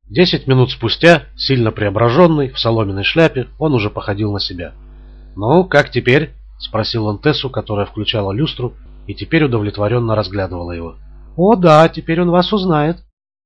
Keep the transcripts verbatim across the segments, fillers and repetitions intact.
Десять минут спустя, сильно преображенный, в соломенной шляпе, он уже походил на себя. «Ну, как теперь?» — спросил он Тессу, которая включала люстру и теперь удовлетворенно разглядывала его. «О, да, теперь он вас узнает».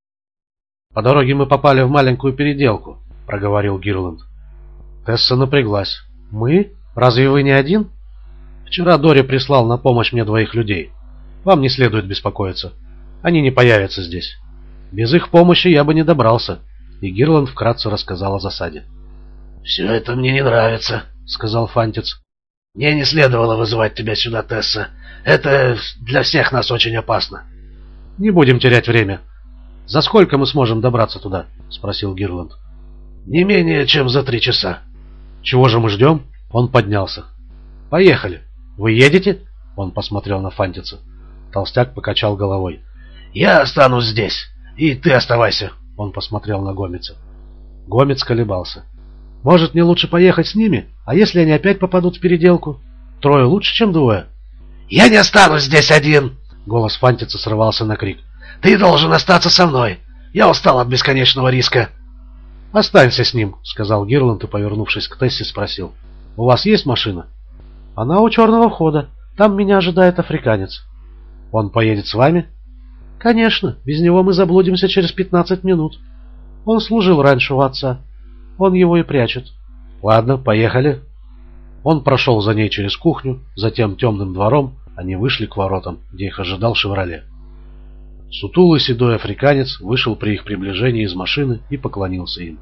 «По дороге мы попали в маленькую переделку», — проговорил Гирланд. Тесса напряглась. «Мы? Разве вы не один?» «Вчера Дори прислал на помощь мне двоих людей. Вам не следует беспокоиться. Они не появятся здесь. Без их помощи я бы не добрался». И Гирланд вкратце рассказал о засаде. «Все это мне не нравится», — сказал Фантиц. «Мне не следовало вызывать тебя сюда, Тесса. Это для всех нас очень опасно». «Не будем терять время. За сколько мы сможем добраться туда?» — спросил Гирланд. «Не менее чем за три часа». «Чего же мы ждем?» Он поднялся. «Поехали. Вы едете?» Он посмотрел на Фантица. Толстяк покачал головой. «Я останусь здесь, и ты оставайся», — он посмотрел на Гомеца. Гомец колебался. «Может, мне лучше поехать с ними? А если они опять попадут в переделку? Трое лучше, чем двое». «Я не останусь здесь один!» Голос Фантица срывался на крик. «Ты должен остаться со мной. Я устал от бесконечного риска». «Останься с ним», — сказал Гирланд и, повернувшись к Тессе, спросил. «У вас есть машина?» «Она у черного входа. Там меня ожидает африканец». «Он поедет с вами?» «Конечно. Без него мы заблудимся через пятнадцать минут. Он служил раньше у отца. Он его и прячет». «Ладно, поехали». Он прошел за ней через кухню, затем темным двором. Они вышли к воротам, где их ожидал «Шевроле». Сутулый седой африканец вышел при их приближении из машины и поклонился им.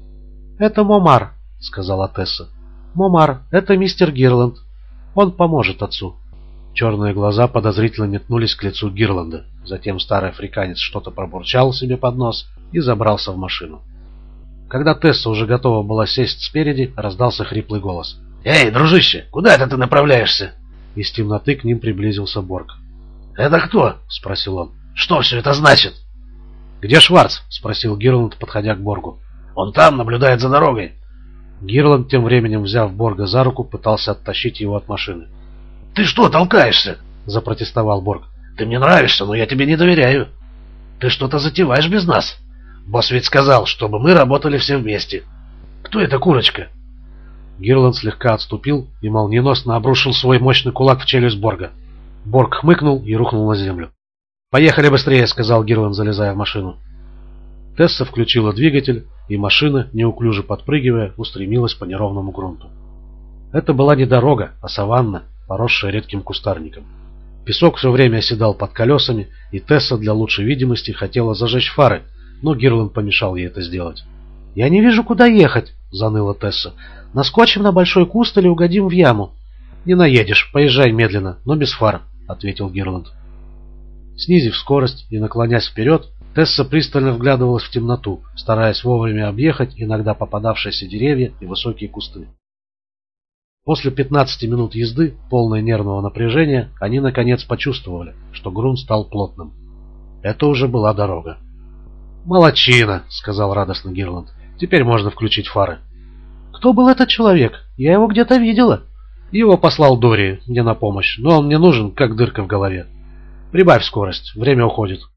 «Это Момар», — сказала Тесса. «Момар, это мистер Гирланд. Он поможет отцу». Черные глаза подозрительно метнулись к лицу Гирланда. Затем старый африканец что-то пробурчал себе под нос и забрался в машину. Когда Тесса уже готова была сесть спереди, раздался хриплый голос. «Эй, дружище, куда это ты направляешься?» Из темноты к ним приблизился Борг. «Это кто?» — спросил он. «Что все это значит?» «Где Шварц?» — спросил Гирланд, подходя к Боргу. «Он там, наблюдает за дорогой». Гирланд, тем временем взяв Борга за руку, пытался оттащить его от машины. «Ты что толкаешься?» — запротестовал Борг. «Ты мне нравишься, но я тебе не доверяю. Ты что-то затеваешь без нас. Босс ведь сказал, чтобы мы работали все вместе. Кто эта курочка?» Гирланд слегка отступил и молниеносно обрушил свой мощный кулак в челюсть Борга. Борг хмыкнул и рухнул на землю. «Поехали быстрее», — сказал Гирланд, залезая в машину. Тесса включила двигатель, и машина, неуклюже подпрыгивая, устремилась по неровному грунту. Это была не дорога, а саванна, поросшая редким кустарником. Песок все время оседал под колесами, и Тесса для лучшей видимости хотела зажечь фары, но Гирланд помешал ей это сделать. «Я не вижу, куда ехать», — заныла Тесса. «Наскочим на большой куст или угодим в яму?» «Не наедешь, поезжай медленно, но без фар», — ответил Гирланд. Снизив скорость и наклонясь вперед, Тесса пристально вглядывалась в темноту, стараясь вовремя объехать иногда попадавшиеся деревья и высокие кусты. После пятнадцати минут езды, полной нервного напряжения, они наконец почувствовали, что грунт стал плотным. Это уже была дорога. «Молодчина», — сказал радостно Гирланд. «Теперь можно включить фары». «Кто был этот человек? Я его где-то видела». «Его послал Дори мне на помощь, но он мне нужен, как дырка в голове. Прибавь скорость, время уходит».